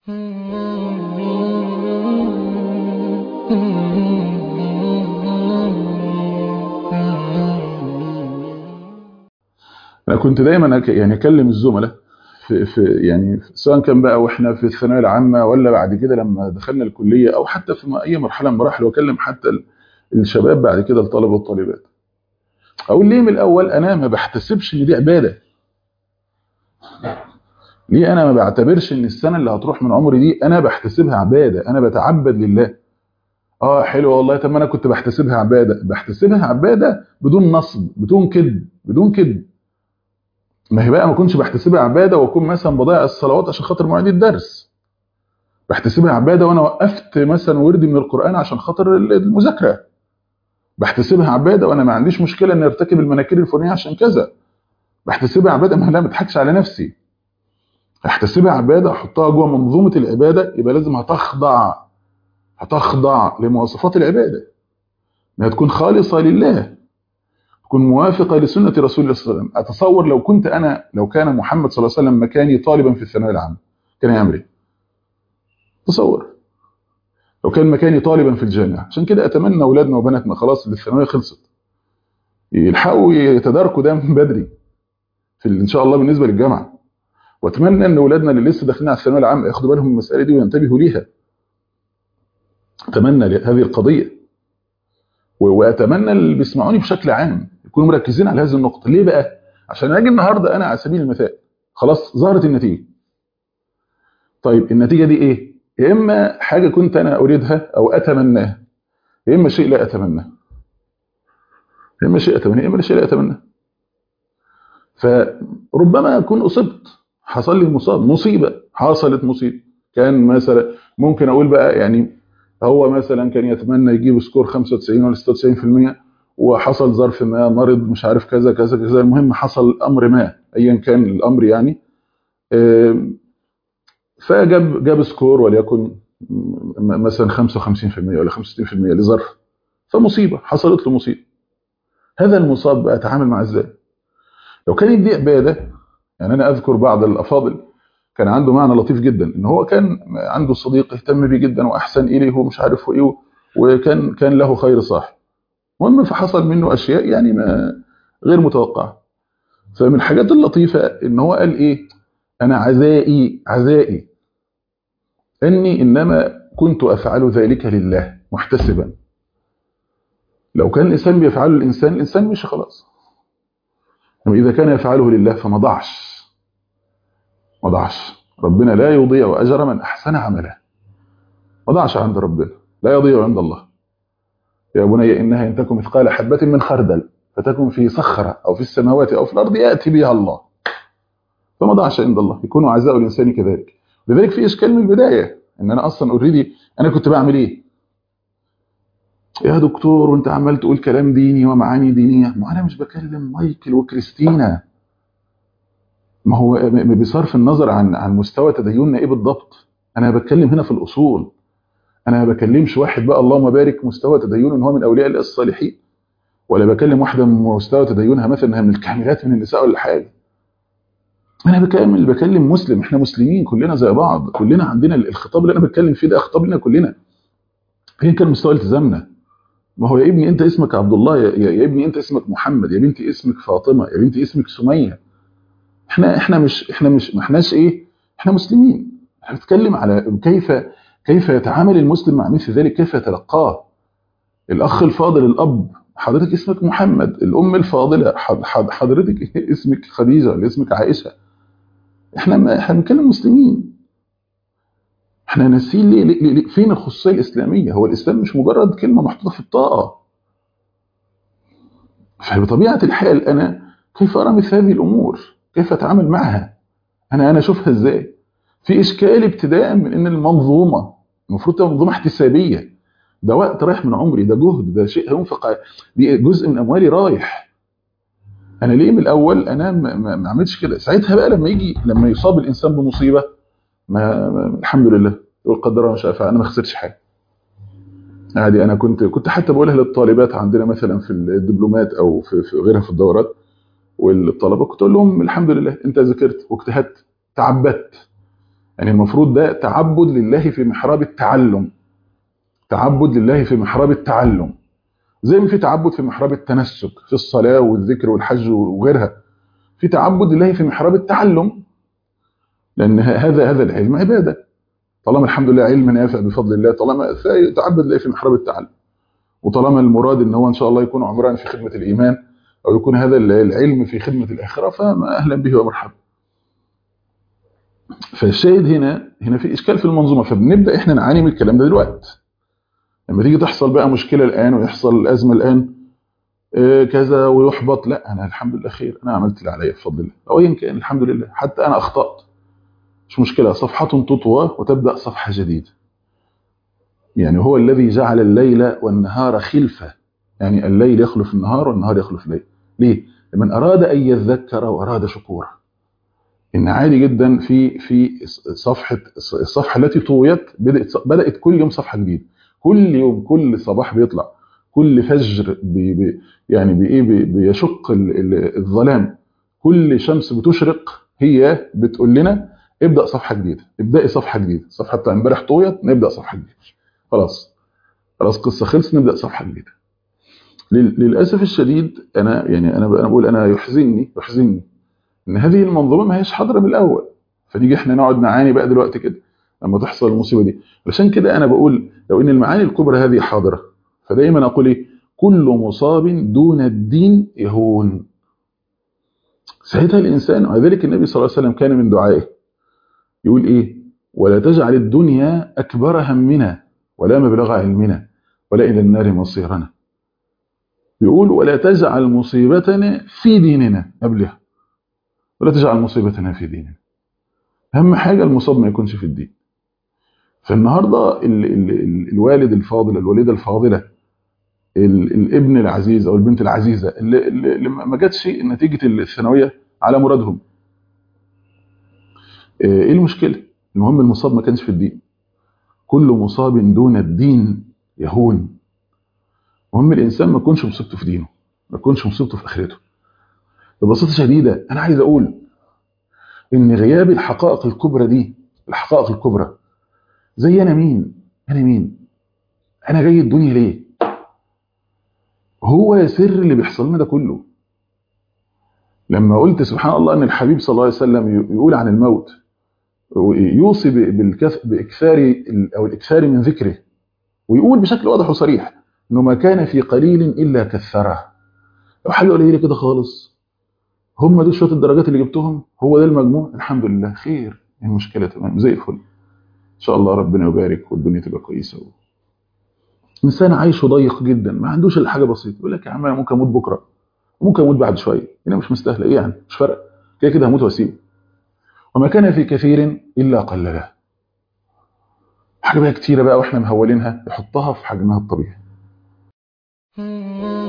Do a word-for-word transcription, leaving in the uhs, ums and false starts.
انا كنت دايما أك- يعني اكلم الزملاء في, في يعني سواء كان بقى واحنا في الثانويه العامه ولا بعد كده لما دخلنا الكليه او حتى في م- اي مرحله من المراحل، واكلم حتى ال- الشباب بعد كده الطلبه والطالبات. اقول ليه من الاول انا ما بحتسبش ان دي عباده؟ ليه انا ما بعتبرش ان السنه اللي هتروح من عمري دي انا بحتسبها عباده، انا بتعبد لله؟ اه حلو والله. طب ما انا كنت بحتسبها عباده، بحتسبها عباده بدون نصب، بدون كذب، بدون كذب. ما هي بقى ما كنتش بحتسبها عباده واكون مثلا بضيع الصلوات عشان خاطر مواعيد الدرس. بحتسبها عباده وانا وقفت مثلا وردي من القران عشان خاطر المذاكره. بحتسبها عباده وانا ما عنديش مشكله اني ارتكب المناكير الفلانيه عشان كذا. بحتسبها عباده، ما لا ما اضحكش على نفسي. احتسبها عباده، احطها جوه منظومه العباده، يبقى لازم هتخضع هتخضع لمواصفات العباده، انها تكون خالصه لله، تكون موافقه لسنه رسول الله صلى الله عليه وسلم. اتصور لو كنت انا لو كان محمد صلى الله عليه وسلم مكاني طالبا في الثانويه العامه، كان يعمل ايه؟ تصور لو كان مكاني طالبا في الجامعه. عشان كده اتمنى اولادنا وبناتنا خلاص اللي الثانويه خلصت يلحقوا يتداركوا ده من بدري في ال- ان شاء الله بالنسبه للجامعه. واتمنى ان اولادنا اللي لسه داخلين على الثانويه العامه ياخدوا بالهم من المساله دي وينتبهوا ليها. اتمنى هذه القضيه، و- واتمنى اللي بيسمعوني بشكل عام يكونوا مركزين على هذه النقطه. ليه بقى؟ عشان اجي النهارده انا على سبيل المثال خلاص ظهرت النتيجه. طيب النتيجه دي ايه؟ يا اما حاجه كنت انا اريدها او اتمناها، يا اما شيء لا اتمناه. يا اما شيء اتمناه، يا اما شيء لا اتمناه. فربما اكون اصبت، حصل لي مصاب مصيبه، حصلت مصيبه. كان مثلا ممكن اقول بقى يعني هو مثلا كان يتمنى يجيب سكور خمسة وتسعين ولا ستة وتسعين في المية، وحصل ظرف ما، مرض مش عارف كذا كذا كذا، المهم حصل امر ما ايا كان الامر يعني. آم، فجاب جاب سكور وليكن م- مثلا خمسة وخمسين في المية ولا خمسة وستين في المية لظرف، فمصيبه حصلت له مصيبه. هذا المصاب بقى اتعامل معاه ازاي؟ لو كانت دي عباده، يعني انا اذكر بعض الافاضل كان عنده معنى لطيف جدا، ان هو كان عنده صديق اهتم بيه جدا واحسن اليه ومش عارف ايه، وكان كان له خير صاحب. المهم فحصل منه اشياء يعني ما غير متوقعه. فمن الحاجات اللطيفه ان هو قال ايه؟ انا عزائي عزائي اني انما كنت افعل ذلك لله محتسبا. لو كان الانسان بيفعله الانسان الانسان مش خلاص. اما اذا كان يفعله لله فما ضاعش، ما ضاعش. ربنا لا يضيع اجر من احسن عملا. ما ضاعش عند ربنا، لا يضيع عند الله. يا بني إنها إن تكن مثقال حبة من خردل فتكن في صخرة أو في السماوات أو في الأرض يأتي بها الله. فما ضاعش عند الله، يكون عزاء الإنسان كذلك. لذلك في إشكال من البداية إن أنا أصلا أوريدي أنا كنت بعمل إيه؟ يا دكتور وأنت عمال تقول كلام ديني ومعاني دينية. ما أنا مش بكلم مايكل وكريستينا. ما هو م- م- بصرف النظر عن عن مستوى تديننا إيه بالضبط، أنا بتكلم هنا في الأصول. أنا ما بكلمش واحد بقى اللهم بارك مستوى تدينه إن هو من أولياء الله الصالحين، ولا بكلم واحده من مستوى تدينها مثلا انها من الكاملات من النساء ولا حاجه. انا بكلم بكلم مسلم، احنا مسلمين كلنا زي بعض، كلنا عندنا الخطاب اللي انا بتكلم فيه ده خطاب لنا كلنا. فين كان مستوى التزامنا؟ ما هو يا ابني انت اسمك عبد الله، يا, يا يا ابني انت اسمك محمد، يا بنتي اسمك فاطمه، يا بنتي اسمك سميه. احنا احنا مش احنا مش ما احناش ايه، احنا مسلمين. احنا بنتكلم على كيف كيف يتعامل المسلم مع مثل ذلك، كيف يتلقاه. الاخ الفاضل الاب حضرتك اسمك محمد، الام الفاضله حض- حض- حضرتك اسمك خديجه ولا اسمك عائشه. احنا ما احنا بنتكلم مسلمين. احنا ناسيين ليه, ليه, ليه فين الخصوصيه الاسلاميه؟ هو الاسلام مش مجرد كلمه محطوطه في الطاقه. فبطبيعه الحال انا كيف ارى مثل هذه الامور؟ كيف اتعامل معها؟ انا انا اشوفها ازاي؟ في اشكال ابتداء من ان المنظومه المفروض تبقى منظومه احتسابيه. ده وقت رايح من عمري، ده جهد، ده شيء هينفق، دي جزء من اموالي رايح. انا ليه من الاول انا ما ما- ما اعملش كده؟ ساعتها بقى لما يجي لما يصاب الانسان بمصيبه، ما, ما الحمد لله يقول قدر الله ما شاء فعل، انا ما خسرتش حاجه. عادي. انا كنت كنت حتى بقولها للطالبات عندنا مثلا في الدبلومات او في, في غيرها في الدورات، والطلبه كنت اقول لهم الحمد لله انت ذاكرت واجتهدت تعبدت، يعني المفروض ده تعبد لله في محراب التعلم، تعبد لله في محراب التعلم، زي ما في تعبد في محراب التنسك في الصلاة والذكر والحج وغيرها، في تعبد لله في محراب التعلم، لأن هذا هذا العلم عبادة، طالما الحمد لله علم نافع بفضل الله، طالما فيتعبد لله في محراب التعلم، وطالما المراد ان هو ان شاء الله يكون عمران في خدمة الإيمان أو يكون هذا العلم في خدمة الآخرة، فما أهلا به ومرحبا. فالشاهد هنا هنا في إشكال في المنظومة، فبنبدأ إحنا نعاني من الكلام ده دلوقتي. لما تيجي تحصل بقى مشكلة الآن ويحصل أزمة الآن إيه كذا ويحبط، لا أنا الحمد لله خير، أنا عملت اللي عليا بفضل الله، أو إن كان الحمد لله حتى أنا أخطأت مش مشكلة، صفحة تطوى وتبدأ صفحة جديدة. يعني هو الذي جعل الليل والنهار خلفة، يعني الليل يخلف النهار والنهار يخلف الليل. ليه؟ لمن أراد أن يذكر وأراد شكورا. إن عادي جدا في في صفحة الصفحة التي طويت بدأت بدأت كل يوم صفحة جديدة، كل يوم كل صباح بيطلع، كل فجر بي بي يعني بإيه بي بيشق الظلام، كل شمس بتشرق هي بتقول لنا ابدأ صفحة جديدة، ابدأي صفحة جديدة، الصفحة بتاع امبارح طويت نبدأ صفحة جديدة، خلاص خلاص قصة خلص نبدأ صفحة جديدة. للأسف الشديد أنا يعني أنا أنا بقول أنا يحزنني يحزنني إن هذه المنظومة ما هيش حاضرة من الأول، فنيجي إحنا نقعد نعاني بقى دلوقتي كده لما تحصل المصيبة دي. علشان كده أنا بقول لو إن المعاني الكبرى هذه حاضرة، فدايما أقول إيه؟ كل مصاب دون الدين يهون. ساعتها الإنسان، وذلك النبي صلى الله عليه وسلم كان من دعائه يقول إيه؟ ولا تجعل الدنيا أكبر همنا ولا مبلغ علمنا ولا إلى النار مصيرنا. بيقول ولا تجعل مصيبتنا في ديننا قبلها، ولا تجعل مصيبتنا في ديننا. أهم حاجة المصاب ما يكونش في الدين. فالنهاردة ال ال ال الوالد الفاضل، الوالدة الفاضلة، ال الابن العزيز أو البنت العزيزة اللي, اللي ما جاتش نتيجة الثانوية على مرادهم، إيه المشكلة؟ المهم المصاب ما كانش في الدين. كل مصاب دون الدين يهون. المهم الإنسان ما يكونش مصيبته في دينه، ما يكونش مصيبته في آخرته. ببساطة شديدة أنا عايز أقول إن غياب الحقائق الكبرى دي، الحقائق الكبرى، زي أنا مين؟ أنا مين؟ أنا جاي الدنيا ليه؟ هو سر اللي بيحصل لنا ده كله. لما قلت سبحان الله أن الحبيب صلى الله عليه وسلم يقول عن الموت، يوصي بإكثار أو الإكثار من ذكره، ويقول بشكل واضح وصريح إنه ما كان في قليل إلا كثره. لو حاجة قليلة كده خالص، هم دول شوية الدرجات اللي جبتهم، هو ده المجموع، الحمد لله خير، المشكلة تمام زي الفل إن شاء الله، ربنا يبارك والدنيا تبقى كويسة. إنسان عايشه ضيق جدا، ما عندوش إلا حاجة بسيطة، يقول لك يا عم أنا ممكن أموت بكرة، ممكن أموت بعد شوية، هنا مش مستاهلة، إيه يعني مش فارق، كده كده هموت وأسيبه. وما كان في كثير إلا قلله. حاجة بقى كتيرة بقى وإحنا مهولينها، يحطها في حجمها الطبيعي.